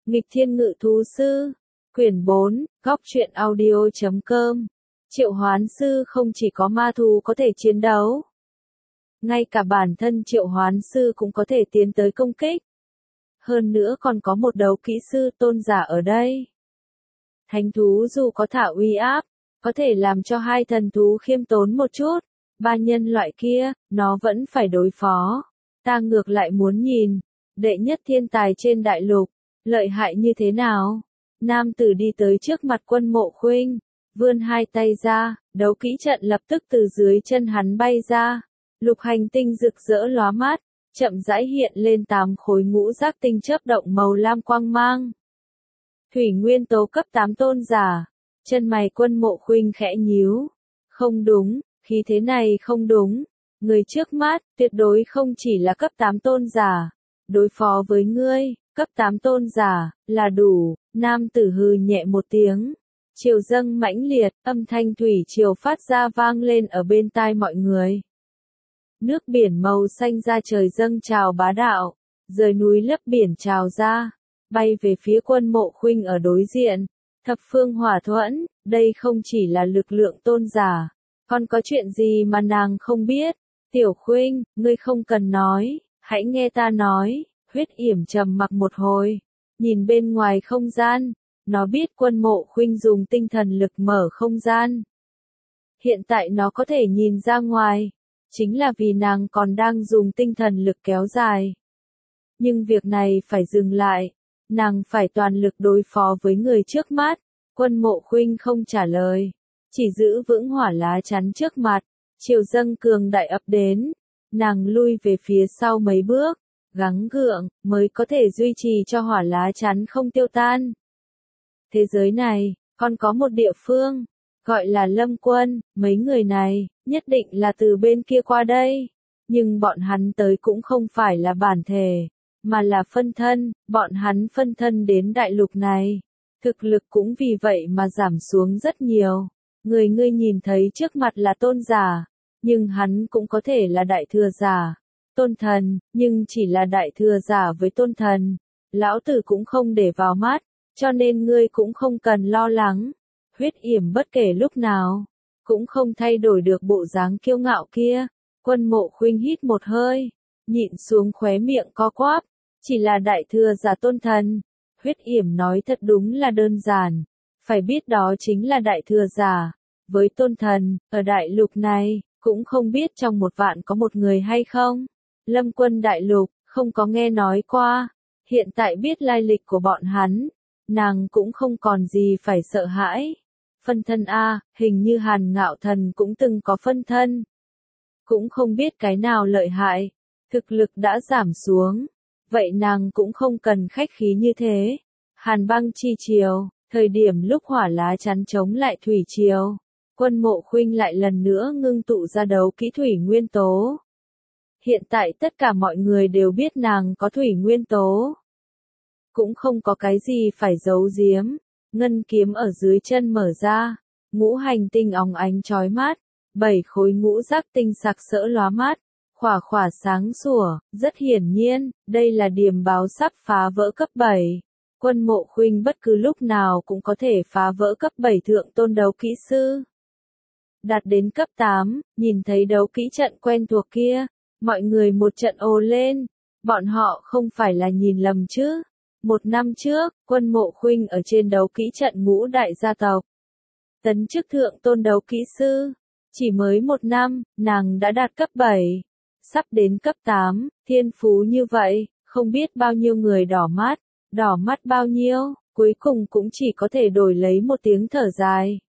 Nghịch Thiên Ngự Thú Sư, quyển 4, góc truyện audio.com. Triệu Hoán Sư không chỉ có ma thú có thể chiến đấu, ngay cả bản thân Triệu Hoán Sư cũng có thể tiến tới công kích. Hơn nữa còn có một đấu kỹ sư tôn giả ở đây. Thánh thú dù có thả uy áp, có thể làm cho hai thần thú khiêm tốn một chút, ba nhân loại kia, nó vẫn phải đối phó. Ta ngược lại muốn nhìn, đệ nhất thiên tài trên đại lục, lợi hại như thế nào? Nam tử đi tới trước mặt Quân Mộ Khuynh, vươn hai tay ra, đấu kỹ trận lập tức từ dưới chân hắn bay ra. Lục hành tinh rực rỡ lóa mắt, chậm rãi hiện lên 8 khối ngũ giác tinh chớp động màu lam quang mang. Thủy nguyên tố cấp 8 tôn giả, chân mày Quân Mộ Khuynh khẽ nhíu. Không đúng, khí thế này không đúng. Người trước mắt, tuyệt đối không chỉ là cấp 8 tôn giả. Đối phó với ngươi, cấp 8 tôn giả, là đủ. Nam tử hừ nhẹ một tiếng. Triều dâng mãnh liệt, âm thanh thủy triều phát ra vang lên ở bên tai mọi người. Nước biển màu xanh ra trời dâng trào bá đạo, rời núi lấp biển trào ra, bay về phía Quân Mộ Khuynh ở đối diện. Thập phương hỏa thuẫn, đây không chỉ là lực lượng tôn giả, còn có chuyện gì mà nàng không biết. Tiểu Khuynh, ngươi không cần nói, hãy nghe ta nói. Huyết yểm trầm mặc một hồi, nhìn bên ngoài không gian, nó biết Quân Mộ Khuynh dùng tinh thần lực mở không gian. Hiện tại nó có thể nhìn ra ngoài, chính là vì nàng còn đang dùng tinh thần lực kéo dài. Nhưng việc này phải dừng lại, nàng phải toàn lực đối phó với người trước mắt. Quân Mộ Khuynh không trả lời, chỉ giữ vững hỏa lá chắn trước mặt. Triều dâng cường đại ập đến, nàng lui về phía sau mấy bước, gắng gượng mới có thể duy trì cho hỏa lá chắn không tiêu tan. Thế giới này, còn có một địa phương, gọi là Lâm Quân. Mấy người này, nhất định là từ bên kia qua đây. Nhưng bọn hắn tới cũng không phải là bản thể, mà là phân thân. Bọn hắn phân thân đến đại lục này, thực lực cũng vì vậy mà giảm xuống rất nhiều. Người ngươi nhìn thấy trước mặt là tôn giả, nhưng hắn cũng có thể là đại thừa giả. Tôn thần, nhưng chỉ là đại thừa giả với tôn thần. Lão tử cũng không để vào mắt, cho nên ngươi cũng không cần lo lắng. Huyết yểm bất kể lúc nào, cũng không thay đổi được bộ dáng kiêu ngạo kia. Quân Mộ Khuynh hít một hơi, nhịn xuống khóe miệng co quắp. Chỉ là đại thừa giả tôn thần. Huyết yểm nói thật đúng là đơn giản. Phải biết đó chính là đại thừa giả. Với tôn thần, ở đại lục này, cũng không biết trong 1 vạn có một người hay không. Lâm Quân đại lục, không có nghe nói qua. Hiện tại biết lai lịch của bọn hắn, nàng cũng không còn gì phải sợ hãi. Phân thân A, hình như Hàn Ngạo Thần cũng từng có phân thân. Cũng không biết cái nào lợi hại, thực lực đã giảm xuống. Vậy nàng cũng không cần khách khí như thế. Hàn băng chi triều, thời điểm lúc hỏa lá chắn chống lại thủy triều. Quân Mộ Khuynh lại lần nữa ngưng tụ ra đấu kỹ thủy nguyên tố. Hiện tại tất cả mọi người đều biết nàng có thủy nguyên tố. Cũng không có cái gì phải giấu giếm. Ngân kiếm ở dưới chân mở ra, ngũ hành tinh óng ánh chói mắt, 7 khối ngũ giác tinh sặc sỡ lóa mắt, khỏa khỏa sáng sủa. Rất hiển nhiên, đây là điềm báo sắp phá vỡ cấp 7. Quân Mộ Khuynh bất cứ lúc nào cũng có thể phá vỡ cấp 7 thượng tôn đấu kỹ sư. Đạt đến cấp 8, nhìn thấy đấu kỹ trận quen thuộc kia, mọi người một trận ồ lên. Bọn họ không phải là nhìn lầm chứ. 1 năm trước, Quân Mộ Khuynh ở trên đấu kỹ trận ngũ đại gia tộc, tấn chức thượng tôn đấu kỹ sư. Chỉ mới 1 năm, nàng đã đạt cấp 7. Sắp đến cấp 8, thiên phú như vậy, không biết bao nhiêu người đỏ mắt bao nhiêu, cuối cùng cũng chỉ có thể đổi lấy một tiếng thở dài.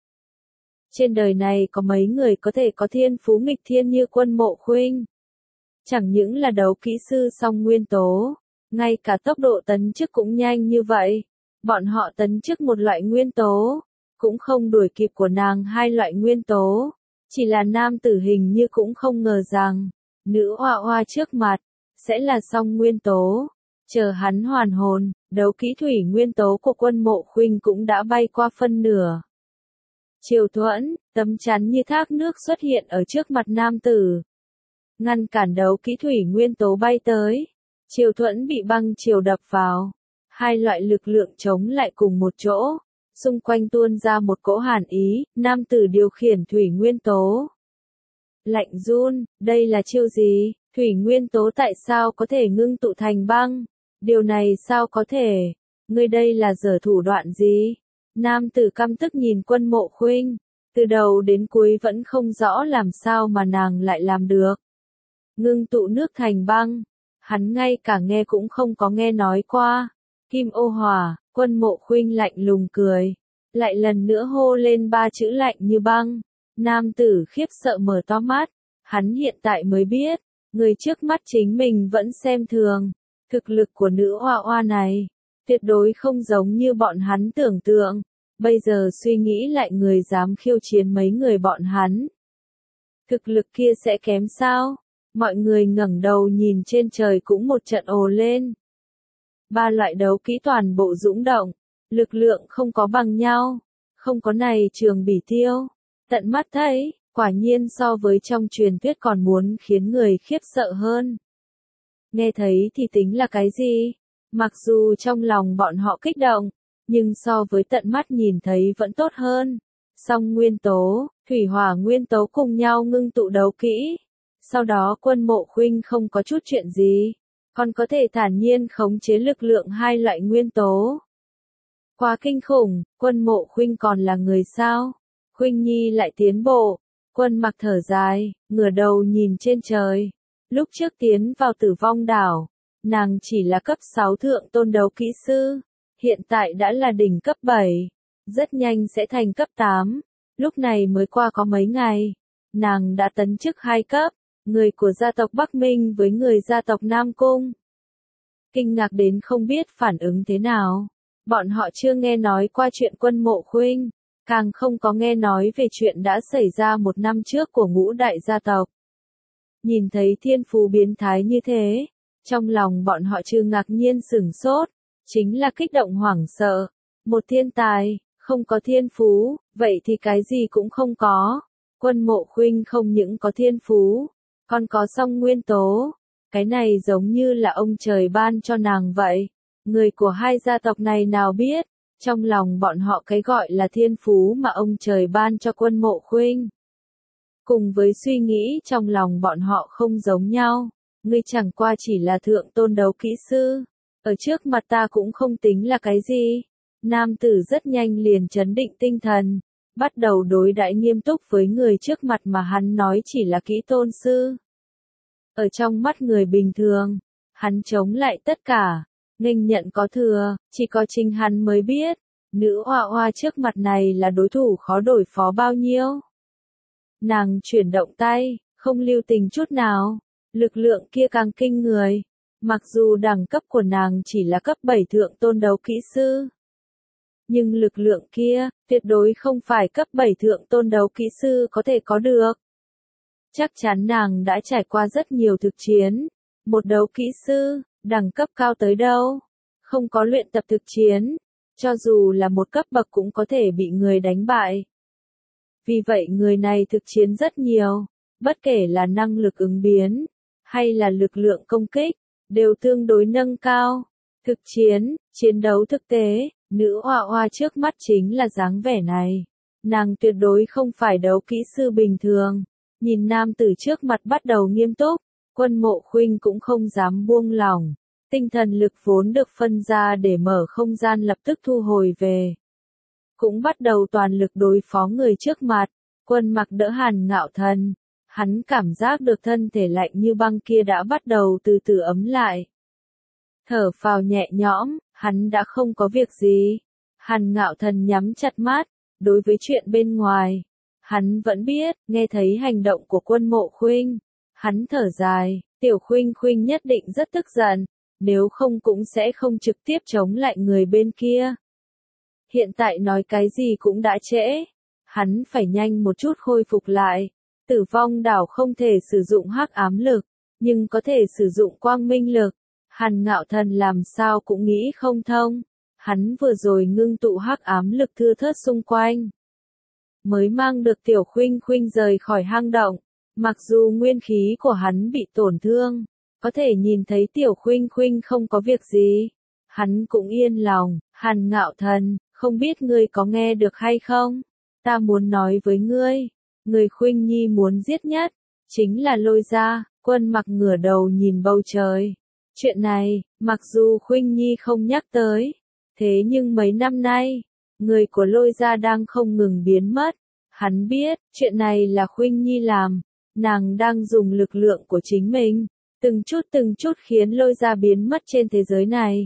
Trên đời này có mấy người có thể có thiên phú nghịch thiên như Quân Mộ Khuynh. Chẳng những là đấu kỹ sư song nguyên tố, ngay cả tốc độ tấn chức cũng nhanh như vậy. Bọn họ tấn chức một loại nguyên tố, cũng không đuổi kịp của nàng 2 loại nguyên tố. Chỉ là nam tử hình như cũng không ngờ rằng, nữ hoa hoa trước mặt, sẽ là song nguyên tố. Chờ hắn hoàn hồn, đấu kỹ thủy nguyên tố của Quân Mộ Khuynh cũng đã bay qua phân nửa. Triều thuẫn, tấm chắn như thác nước xuất hiện ở trước mặt nam tử, ngăn cản đấu kỹ thủy nguyên tố bay tới. Triều thuẫn bị băng triều đập vào. Hai loại lực lượng chống lại cùng một chỗ, xung quanh tuôn ra một cỗ hàn ý, nam tử điều khiển thủy nguyên tố. Lạnh run, đây là chiêu gì? Thủy nguyên tố tại sao có thể ngưng tụ thành băng? Điều này sao có thể? Ngươi đây là giở thủ đoạn gì? Nam tử căm tức nhìn Quân Mộ Khuynh, từ đầu đến cuối vẫn không rõ làm sao mà nàng lại làm được. Ngưng tụ nước thành băng, hắn ngay cả nghe cũng không có nghe nói qua. Kim ô hỏa, Quân Mộ Khuynh lạnh lùng cười, lại lần nữa hô lên ba chữ lạnh như băng. Nam tử khiếp sợ mở to mắt, hắn hiện tại mới biết, người trước mắt chính mình vẫn xem thường. Thực lực của nữ oa oa này, tuyệt đối không giống như bọn hắn tưởng tượng. Bây giờ suy nghĩ lại người dám khiêu chiến mấy người bọn hắn. Thực lực kia sẽ kém sao? Mọi người ngẩng đầu nhìn trên trời cũng một trận ồ lên. Ba loại đấu kỹ toàn bộ dũng động, lực lượng không có bằng nhau, không có này Trường Bỉ Tiêu. Tận mắt thấy, quả nhiên so với trong truyền thuyết còn muốn khiến người khiếp sợ hơn. Nghe thấy thì tính là cái gì? Mặc dù trong lòng bọn họ kích động, nhưng so với tận mắt nhìn thấy vẫn tốt hơn. Song nguyên tố, thủy hỏa nguyên tố cùng nhau ngưng tụ đấu kỹ. Sau đó Quân Mộ Khuynh không có chút chuyện gì, còn có thể thản nhiên khống chế lực lượng hai loại nguyên tố. Quá kinh khủng, Quân Mộ Khuynh còn là người sao? Khuynh Nhi lại tiến bộ. Quân Mặc thở dài, ngửa đầu nhìn trên trời. Lúc trước tiến vào Tử Vong đảo, nàng chỉ là cấp 6 thượng tôn đấu kỹ sư, hiện tại đã là đỉnh cấp 7, rất nhanh sẽ thành cấp 8. Lúc này mới qua có mấy ngày, nàng đã tấn chức 2 cấp, người của gia tộc Bắc Minh với người gia tộc Nam Cung. Kinh ngạc đến không biết phản ứng thế nào. Bọn họ chưa nghe nói qua chuyện Quân Mộ Khuynh, càng không có nghe nói về chuyện đã xảy ra 1 năm trước của ngũ đại gia tộc. Nhìn thấy thiên phú biến thái như thế, trong lòng bọn họ chưa ngạc nhiên sửng sốt, chính là kích động hoảng sợ. Một thiên tài, không có thiên phú, vậy thì cái gì cũng không có. Quân Mộ Khuynh không những có thiên phú, còn có song nguyên tố. Cái này giống như là ông trời ban cho nàng vậy. Người của hai gia tộc này nào biết, trong lòng bọn họ cái gọi là thiên phú mà ông trời ban cho Quân Mộ Khuynh. Cùng với suy nghĩ trong lòng bọn họ không giống nhau, ngươi chẳng qua chỉ là thượng tôn đấu kỹ sư, ở trước mặt ta cũng không tính là cái gì. Nam tử rất nhanh liền trấn định tinh thần, bắt đầu đối đãi nghiêm túc với người trước mặt mà hắn nói chỉ là kỹ tôn sư. Ở trong mắt người bình thường, hắn chống lại tất cả, nghênh nhận có thừa, chỉ có chính hắn mới biết, nữ oa oa trước mặt này là đối thủ khó đối phó bao nhiêu. Nàng chuyển động tay, không lưu tình chút nào, lực lượng kia càng kinh người. Mặc dù đẳng cấp của nàng chỉ là cấp 7 thượng tôn đấu kỹ sư, nhưng lực lượng kia, tuyệt đối không phải cấp 7 thượng tôn đấu kỹ sư có thể có được. Chắc chắn nàng đã trải qua rất nhiều thực chiến. Một đấu kỹ sư, đẳng cấp cao tới đâu, không có luyện tập thực chiến, cho dù là một cấp bậc cũng có thể bị người đánh bại. Vì vậy người này thực chiến rất nhiều, bất kể là năng lực ứng biến, hay là lực lượng công kích, đều tương đối nâng cao. Thực chiến, chiến đấu thực tế, nữ oa oa trước mắt chính là dáng vẻ này. Nàng tuyệt đối không phải đấu kỹ sư bình thường. Nhìn nam tử trước mặt bắt đầu nghiêm túc, Quân Mộ Khuynh cũng không dám buông lỏng. Tinh thần lực vốn được phân ra để mở không gian lập tức thu hồi về. Cũng bắt đầu toàn lực đối phó người trước mặt. Quân Mặc đỡ Hàn Ngạo Thần. Hắn cảm giác được thân thể lạnh như băng kia đã bắt đầu từ từ ấm lại. Thở phào nhẹ nhõm, hắn đã không có việc gì. Hàn Ngạo Thần nhắm chặt mắt, đối với chuyện bên ngoài. Hắn vẫn biết, nghe thấy hành động của Quân Mộ Khuynh. Hắn thở dài, Tiểu Khuynh Khuynh nhất định rất tức giận, nếu không cũng sẽ không trực tiếp chống lại người bên kia. Hiện tại nói cái gì cũng đã trễ, hắn phải nhanh một chút khôi phục lại. Tử Vong đảo không thể sử dụng hắc ám lực, nhưng có thể sử dụng quang minh lực. Hàn Ngạo Thần làm sao cũng nghĩ không thông. Hắn vừa rồi ngưng tụ hắc ám lực thưa thớt xung quanh, mới mang được Tiểu Khuynh Khuynh rời khỏi hang động. Mặc dù nguyên khí của hắn bị tổn thương, có thể nhìn thấy Tiểu Khuynh Khuynh không có việc gì. hắn cũng yên lòng. Hàn Ngạo Thần, không biết ngươi có nghe được hay không? Ta muốn nói với ngươi, người Khuynh Nhi muốn giết nhất, chính là Lôi gia. Quân Mặc ngửa đầu nhìn bầu trời. Chuyện này, mặc dù Khuynh Nhi không nhắc tới, thế nhưng mấy năm nay, người của Lôi gia đang không ngừng biến mất. Hắn biết, chuyện này là Khuynh Nhi làm, nàng đang dùng lực lượng của chính mình, từng chút khiến Lôi gia biến mất trên thế giới này.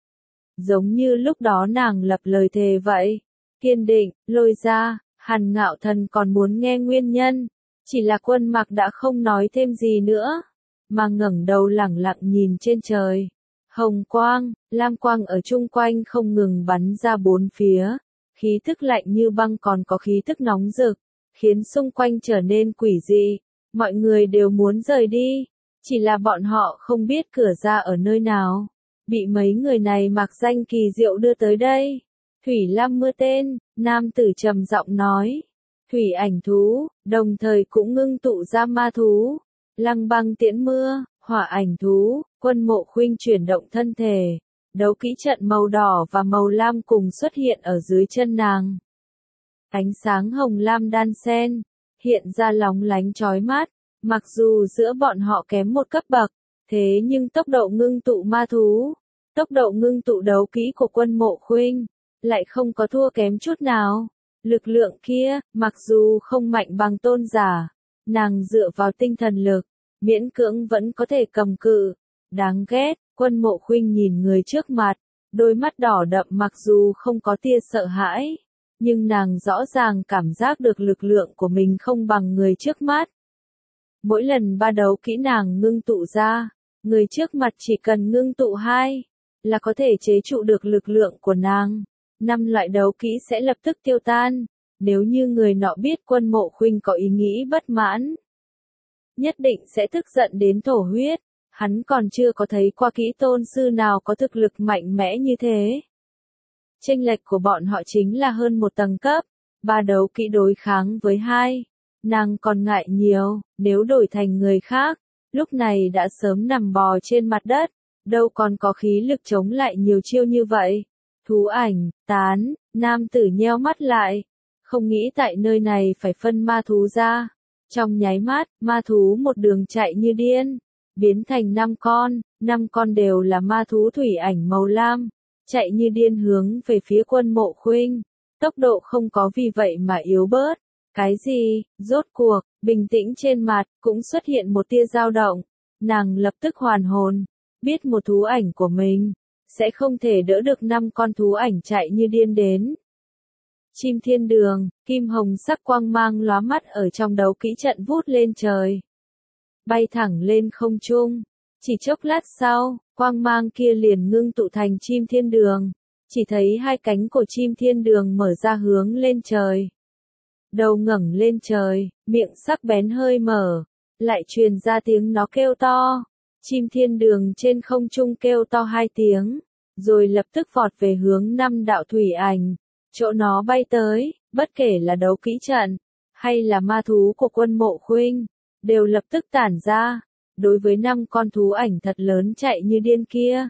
Giống như lúc đó nàng lập lời thề vậy, kiên định, Lôi gia. Hàn Ngạo Thần còn muốn nghe nguyên nhân, chỉ là Quân Mặc đã không nói thêm gì nữa, mà ngẩng đầu lẳng lặng nhìn trên trời. Hồng quang, lam quang ở chung quanh không ngừng bắn ra bốn phía, khí tức lạnh như băng còn có khí tức nóng rực, khiến xung quanh trở nên quỷ dị. Mọi người đều muốn rời đi, chỉ là bọn họ không biết cửa ra ở nơi nào, bị mấy người này mặc danh kỳ diệu đưa tới đây. Thủy Lam Mưa tên, nam tử trầm giọng nói. Thủy ảnh thú, đồng thời cũng ngưng tụ ra ma thú. Lăng băng tiễn mưa, hỏa ảnh thú, Quân Mộ Khuynh chuyển động thân thể. Đấu kỹ trận màu đỏ và màu lam cùng xuất hiện ở dưới chân nàng. Ánh sáng hồng lam đan xen, hiện ra lóng lánh chói mắt. Mặc dù giữa bọn họ kém một cấp bậc, thế nhưng tốc độ ngưng tụ ma thú, tốc độ ngưng tụ đấu kỹ của Quân Mộ Khuynh lại không có thua kém chút nào. Lực lượng kia, mặc dù không mạnh bằng tôn giả, nàng dựa vào tinh thần lực, miễn cưỡng vẫn có thể cầm cự. Đáng ghét, Quân Mộ Khuynh nhìn người trước mặt, đôi mắt đỏ đậm mặc dù không có tia sợ hãi, nhưng nàng rõ ràng cảm giác được lực lượng của mình không bằng người trước mắt. Mỗi lần ba đấu kỹ nàng ngưng tụ ra, người trước mặt chỉ cần ngưng tụ 2, là có thể chế trụ được lực lượng của nàng. 5 loại đấu kỹ sẽ lập tức tiêu tan, nếu như người nọ biết Quân Mộ Khuynh có ý nghĩ bất mãn, nhất định sẽ tức giận đến thổ huyết. Hắn còn chưa có thấy qua kỹ tôn sư nào có thực lực mạnh mẽ như thế. Chênh lệch của bọn họ chính là hơn một tầng cấp, 3 đấu kỹ đối kháng với 2. Nàng còn ngại nhiều, nếu đổi thành người khác, lúc này đã sớm nằm bò trên mặt đất, đâu còn có khí lực chống lại nhiều chiêu như vậy. Thú ảnh, tán, nam tử nheo mắt lại, không nghĩ tại nơi này phải phân ma thú ra. Trong nháy mắt, ma thú một đường chạy như điên, biến thành 5 con đều là ma thú thủy ảnh màu lam, chạy như điên hướng về phía Quân Mộ Khuynh, tốc độ không có vì vậy mà yếu bớt. Cái gì, rốt cuộc, bình tĩnh trên mặt, cũng xuất hiện một tia dao động, nàng lập tức hoàn hồn, biết một thú ảnh của mình sẽ không thể đỡ được 5 con thú ảnh chạy như điên đến. Chim thiên đường, kim hồng sắc quang mang lóa mắt ở trong đấu kỹ trận vút lên trời, bay thẳng lên không trung. Chỉ chốc lát sau, quang mang kia liền ngưng tụ thành chim thiên đường, chỉ thấy 2 cánh của chim thiên đường mở ra hướng lên trời. Đầu ngẩng lên trời, miệng sắc bén hơi mở, lại truyền ra tiếng nó kêu to. Chim thiên đường trên không trung kêu to 2 tiếng, rồi lập tức vọt về hướng 5 đạo thủy ảnh. Chỗ nó bay tới, bất kể là đấu kỹ trận, hay là ma thú của Quân Mộ Khuynh, đều lập tức tản ra. Đối với 5 con thú ảnh thật lớn chạy như điên kia,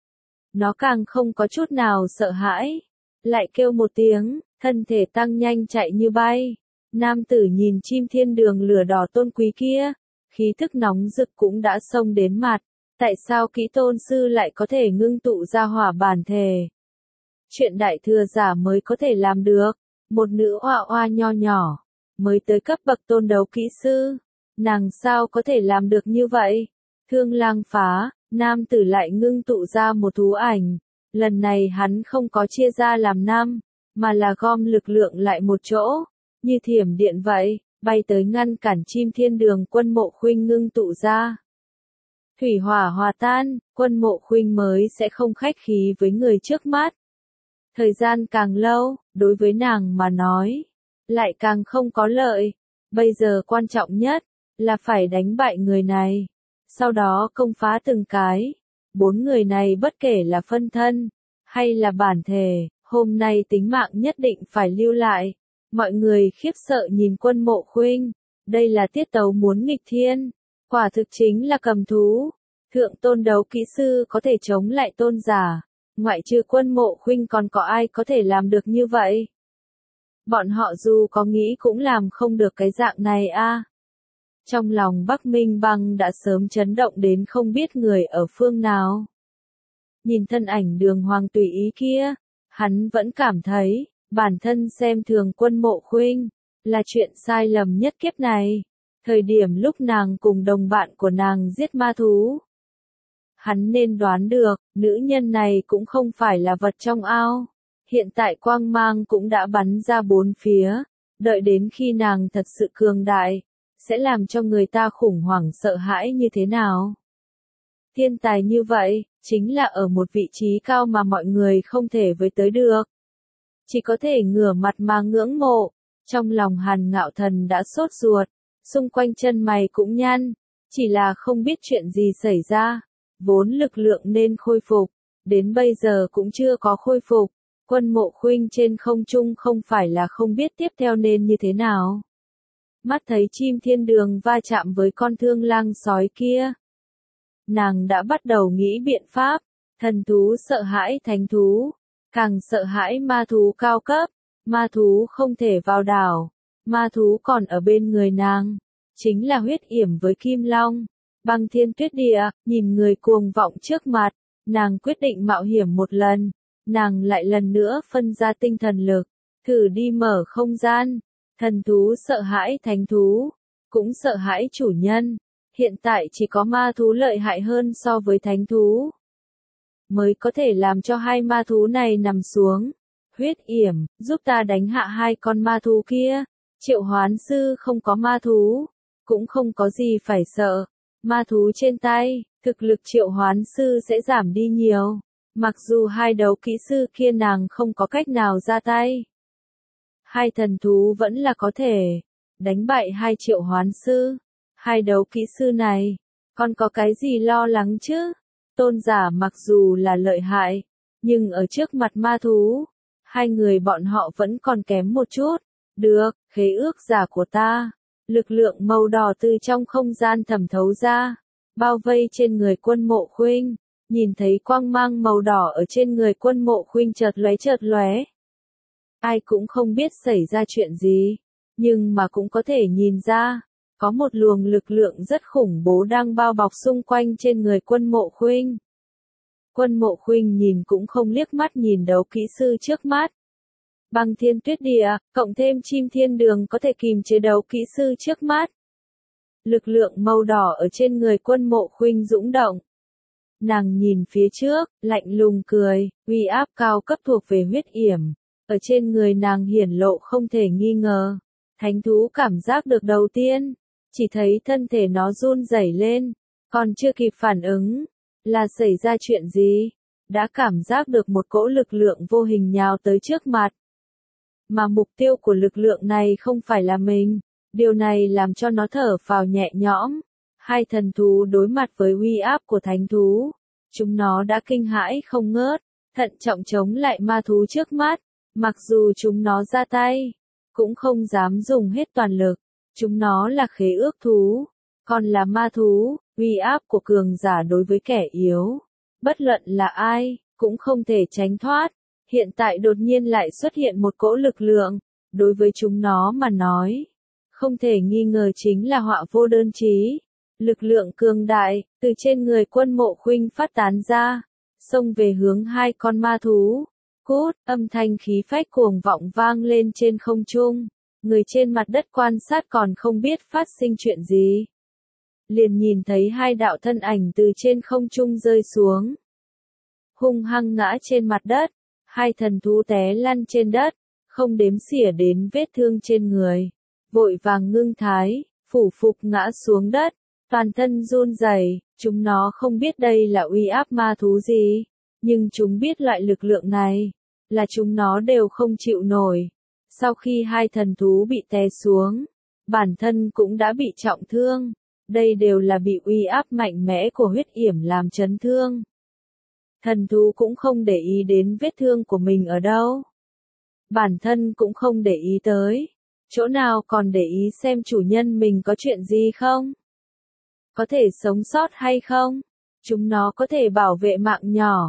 nó càng không có chút nào sợ hãi, lại kêu một tiếng, thân thể tăng nhanh chạy như bay. Nam tử nhìn chim thiên đường lửa đỏ tôn quý kia, khí thức nóng rực cũng đã xông đến mặt. Tại sao kỹ tôn sư lại có thể ngưng tụ ra hỏa bản thể? Chuyện đại thừa giả mới có thể làm được. Một nữ oa oa nho nhỏ, mới tới cấp bậc tôn đấu kỹ sư, nàng sao có thể làm được như vậy? Thương lang phá, nam tử lại ngưng tụ ra một thú ảnh. Lần này hắn không có chia ra làm 5, mà là gom lực lượng lại một chỗ, như thiểm điện vậy, bay tới ngăn cản chim thiên đường Quân Mộ Khuynh ngưng tụ ra. Thủy hỏa hòa tan, Quân Mộ Khuynh mới sẽ không khách khí với người trước mắt. Thời gian càng lâu, đối với nàng mà nói, lại càng không có lợi. Bây giờ quan trọng nhất, là phải đánh bại người này. Sau đó công phá từng cái. 4 người này bất kể là phân thân, hay là bản thể, hôm nay tính mạng nhất định phải lưu lại. Mọi người khiếp sợ nhìn Quân Mộ Khuynh, đây là tiết tấu muốn nghịch thiên, quả thực chính là cầm thú. Thượng tôn đấu kỹ sư có thể chống lại tôn giả, Ngoại trừ Quân Mộ Khuynh còn có ai có thể làm được như vậy? Bọn họ dù có nghĩ cũng làm không được cái dạng này a. Trong lòng Bắc Minh Băng đã sớm chấn động đến không biết người ở phương nào. Nhìn thân ảnh Đường Hoàng tùy ý kia, hắn vẫn cảm thấy, bản thân xem thường Quân Mộ Khuynh, là chuyện sai lầm nhất kiếp này. Thời điểm lúc nàng cùng đồng bạn của nàng giết ma thú. Hắn nên đoán được, nữ nhân này cũng không phải là vật trong ao. Hiện tại quang mang cũng đã bắn ra bốn phía, đợi đến khi nàng thật sự cường đại, sẽ làm cho người ta khủng hoảng sợ hãi như thế nào. Thiên tài như vậy, chính là ở một vị trí cao mà mọi người không thể với tới được. Chỉ có thể ngửa mặt mà ngưỡng mộ, trong lòng Hàn Ngạo Thần đã sốt ruột, xung quanh chân mày cũng nhăn, chỉ là không biết chuyện gì xảy ra, vốn lực lượng nên khôi phục, đến bây giờ cũng chưa có khôi phục. Quân Mộ Khuynh trên không trung không phải là không biết tiếp theo nên như thế nào. Mắt thấy chim thiên đường va chạm với con thương lang sói kia. Nàng đã bắt đầu nghĩ biện pháp, thần thú sợ hãi thánh thú, càng sợ hãi ma thú cao cấp, ma thú không thể vào đảo, ma thú còn ở bên người nàng, chính là Huyết Yểm với Kim Long, Băng Thiên Tuyết Địa, nhìn người cuồng vọng trước mặt, nàng quyết định mạo hiểm một lần. Nàng lại lần nữa phân ra tinh thần lực, thử đi mở không gian. Thần thú sợ hãi thánh thú, cũng sợ hãi chủ nhân. Hiện tại chỉ có ma thú lợi hại hơn so với thánh thú, mới có thể làm cho hai ma thú này nằm xuống. Huyết Yểm, giúp ta đánh hạ hai con ma thú kia. Triệu Hoán Sư không có ma thú, cũng không có gì phải sợ. Ma thú trên tay, thực lực Triệu Hoán Sư sẽ giảm đi nhiều. Mặc dù hai đấu kỹ sư kia nàng không có cách nào ra tay. Hai thần thú vẫn là có thể đánh bại hai Triệu Hoán Sư. Hai đấu kỹ sư này, còn có cái gì lo lắng chứ? Tôn giả mặc dù là lợi hại, nhưng ở trước mặt ma thú, hai người bọn họ vẫn còn kém một chút. Được, khế ước giả của ta. Lực lượng màu đỏ từ trong không gian thẩm thấu ra, bao vây trên người Quân Mộ Khuynh. Nhìn thấy quang mang màu đỏ ở trên người Quân Mộ Khuynh chợt lóe. Ai cũng không biết xảy ra chuyện gì, nhưng mà cũng có thể nhìn ra, có một luồng lực lượng rất khủng bố đang bao bọc xung quanh trên người Quân Mộ Khuynh. Quân Mộ Khuynh nhìn cũng không liếc mắt nhìn đấu kỹ sư trước mắt. Băng Thiên Tuyết Địa, cộng thêm chim thiên đường có thể kìm chế đấu kỹ sư trước mắt. Lực lượng màu đỏ ở trên người Quân Mộ Khuynh dũng động. Nàng nhìn phía trước, lạnh lùng cười, uy áp cao cấp thuộc về Huyết Yểm. Ở trên người nàng hiển lộ không thể nghi ngờ. Thánh thú cảm giác được đầu tiên, chỉ thấy thân thể nó run rẩy lên, còn chưa kịp phản ứng, là xảy ra chuyện gì, đã cảm giác được một cỗ lực lượng vô hình nhào tới trước mặt. Mà mục tiêu của lực lượng này không phải là mình, điều này làm cho nó thở phào nhẹ nhõm. Hai thần thú đối mặt với uy áp của thánh thú, chúng nó đã kinh hãi không ngớt, thận trọng chống lại ma thú trước mắt, mặc dù chúng nó ra tay, cũng không dám dùng hết toàn lực, chúng nó là khế ước thú, còn là ma thú, uy áp của cường giả đối với kẻ yếu, bất luận là ai, cũng không thể tránh thoát, hiện tại đột nhiên lại xuất hiện một cỗ lực lượng, đối với chúng nó mà nói, không thể nghi ngờ chính là họa vô đơn chí. Lực lượng cường đại, từ trên người Quân Mộ Khuynh phát tán ra, xông về hướng hai con ma thú. Cút, âm thanh khí phách cuồng vọng vang lên trên không trung. Người trên mặt đất quan sát còn không biết phát sinh chuyện gì. Liền nhìn thấy hai đạo thân ảnh từ trên không trung rơi xuống. Hung hăng ngã trên mặt đất, hai thần thú té lăn trên đất, không đếm xỉa đến vết thương trên người. Vội vàng ngưng thái, phủ phục ngã xuống đất. Toàn thân run rẩy, chúng nó không biết đây là uy áp ma thú gì, nhưng chúng biết loại lực lượng này, là chúng nó đều không chịu nổi. Sau khi hai thần thú bị té xuống, bản thân cũng đã bị trọng thương, đây đều là bị uy áp mạnh mẽ của Huyết Yểm làm chấn thương. Thần thú cũng không để ý đến vết thương của mình ở đâu. Bản thân cũng không để ý tới, chỗ nào còn để ý xem chủ nhân mình có chuyện gì không? Có thể sống sót hay không? Chúng nó có thể bảo vệ mạng nhỏ,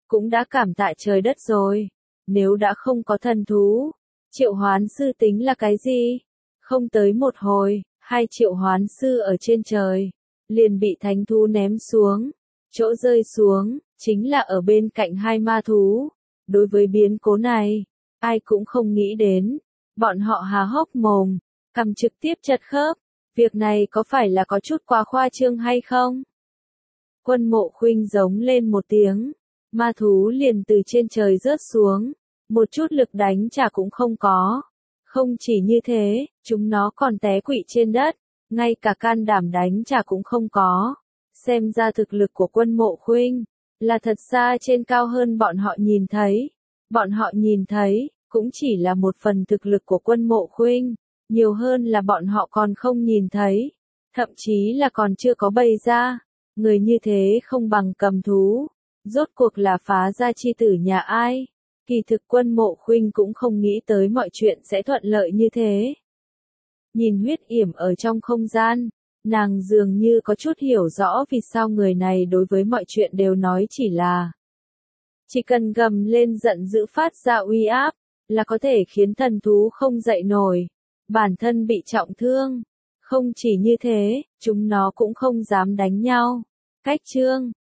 cũng đã cảm tạ trời đất rồi. Nếu đã không có thần thú, triệu hoán sư tính là cái gì? Không tới một hồi, hai triệu hoán sư ở trên trời, liền bị thánh thú ném xuống. Chỗ rơi xuống, chính là ở bên cạnh hai ma thú. Đối với biến cố này, ai cũng không nghĩ đến. Bọn họ há hốc mồm, cằm trực tiếp chật khớp. Việc này có phải là có chút quá khoa trương hay không? Quân Mộ Khuynh giống lên một tiếng. Ma thú liền từ trên trời rớt xuống. Một chút lực đánh trả cũng không có. Không chỉ như thế, chúng nó còn té quỵ trên đất. Ngay cả can đảm đánh trả cũng không có. Xem ra thực lực của Quân Mộ Khuynh là thật xa trên cao hơn bọn họ nhìn thấy. Bọn họ nhìn thấy, cũng chỉ là một phần thực lực của Quân Mộ Khuynh, nhiều hơn là bọn họ còn không nhìn thấy, thậm chí là còn chưa có bày ra. Người như thế không bằng cầm thú, rốt cuộc là phá gia chi tử nhà ai. Kỳ thực Quân Mộ Khuynh cũng không nghĩ tới mọi chuyện sẽ thuận lợi như thế. Nhìn huyết yểm ở trong không gian, nàng dường như có chút hiểu rõ vì sao người này đối với mọi chuyện đều nói chỉ cần gầm lên giận dữ phát ra uy áp, là có thể khiến thần thú không dậy nổi, bản thân bị trọng thương. Không chỉ như thế, chúng nó cũng không dám đánh nhau. Cách chương